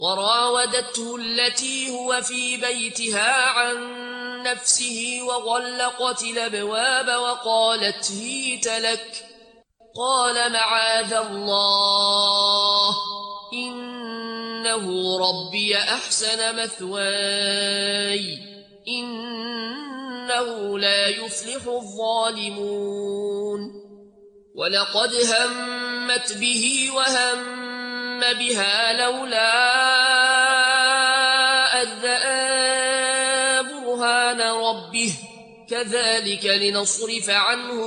وراودته التي هو في بيتها عن نفسه وغلقت الأبواب وقالت هيت لك. قال معاذ الله إنه ربي أحسن مثواي إنه لا يفلح الظالمون. ولقد همت به وهم بها لولا أن رأى برهان ربه كذلك لنصرف عنه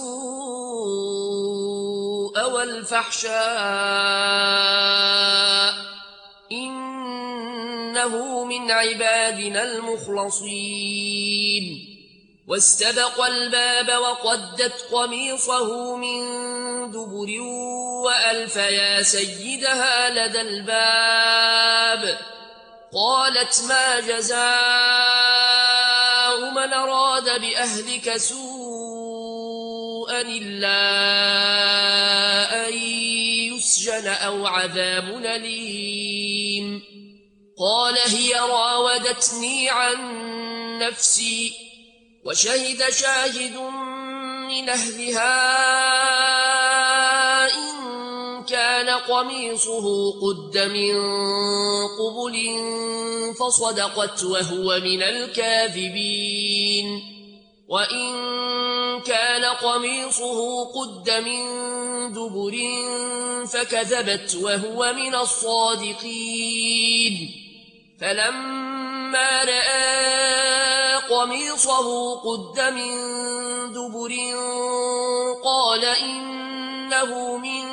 السوء والفحشاء إنه من عبادنا المخلصين. واستبق الباب وقدت قميصه من دبر وألف يا سيدها لدى الباب. قالت ما جزاء من أراد بأهلك سوءا إلا أن يسجن أو عذاب أليم. قال هي راودتني عن نفسي وشهد شاهد من أهلها إن كان قميصه قد من قبل فصدقت وهو من الكاذبين وإن كان قميصه قد من دبر فكذبت وهو من الصادقين. فلما رأى قميصه قد من دبر قال إنه من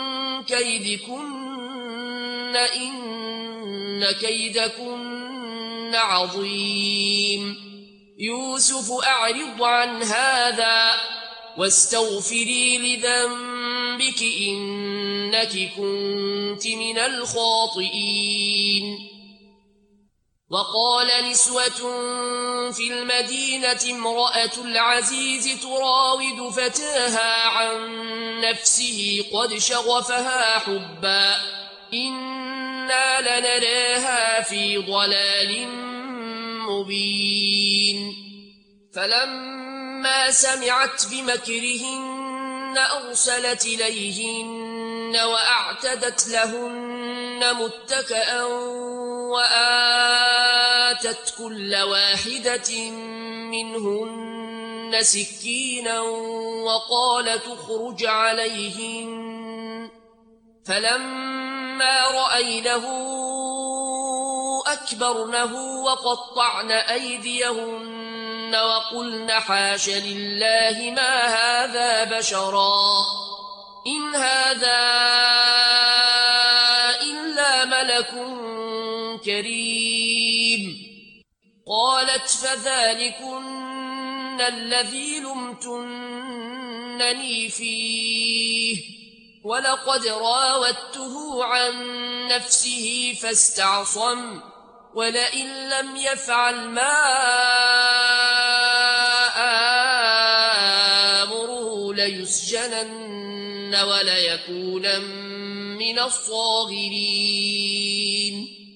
كيدكن إن كيدكن عظيم. يوسف أعرض عن هذا واستغفري لذنبك إنك كنت من الخاطئين. وقال نسوة في المدينة امرأة العزيز تراود فتاها عن نفسه قد شغفها حبا إنا لنراها في ضلال مبين. فلما سمعت بمكرهن أرسلت إليهن وأعتدت لهن متكئا وآتت كل واحدة منهن سكينا وقالت اخرج عليهن. فلما رأينه أكبرنه وقطعن أيديهن وقلن حاش لله ما هذا بشرا إن هذا إلا ملك كريم. قالت فذلكن الذي لمتنني فيه ولقد راودته عن نفسه فاستعصم ولئن لم يفعل ما آمره ليسجنن وليكونن من الصاغرين.